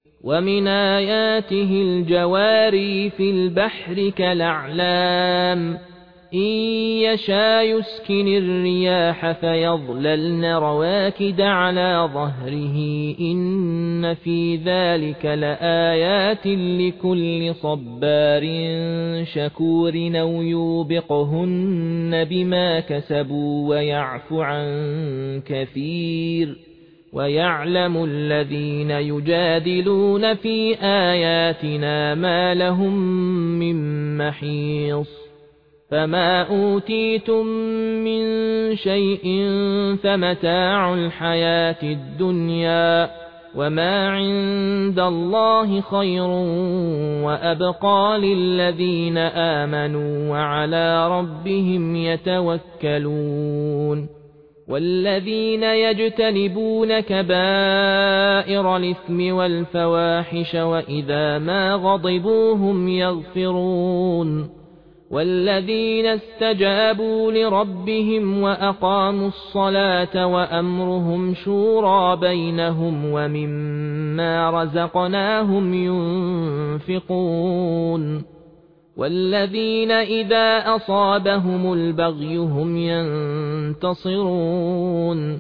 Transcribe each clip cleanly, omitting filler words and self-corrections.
ومن آياته الجواري في البحر كالأعلام إن يشاء يسكن الرياح فيظللن رواكد على ظهره إن في ذلك لآيات لكل صبار شكور أو يوبقهن بما كسبوا ويعفو عن كثير ويعلم الذين يجادلون في آياتنا ما لهم من محيص فما أوتيتم من شيء فمتاع الحياة الدنيا وما عند الله خير وأبقى للذين آمنوا وعلى ربهم يتوكلون والذين يجتنبون كبائر الإثم والفواحش وإذا ما غضبوا هم يغفرون والذين استجابوا لربهم وأقاموا الصلاة وأمرهم شورى بينهم ومما رزقناهم ينفقون والذين إذا أصابهم البغي هم ينتصرون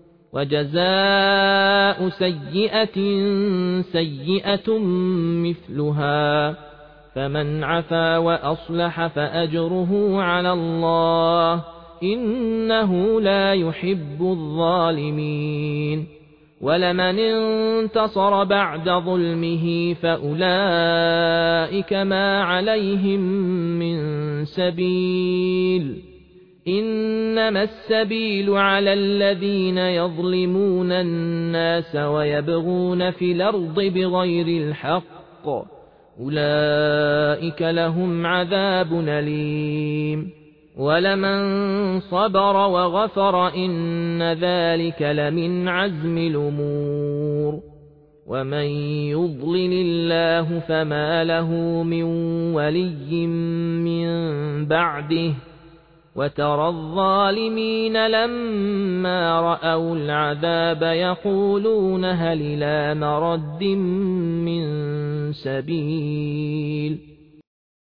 وجزاء سيئة سيئة مثلها فمن عفا وأصلح فأجره على الله إنه لا يحب الظالمين ولمن انتصر بعد ظلمه فأولئك ما عليهم من سبيل إنما السبيل على الذين يظلمون الناس ويبغون في الأرض بغير الحق أولئك لهم عذاب أليم ولمن صبر وغفر إن ذلك لمن عزم الأمور ومن يضلل الله فما له من ولي من بعده وترى الظالمين لما رأوا العذاب يقولون هل إلى مرد من سبيل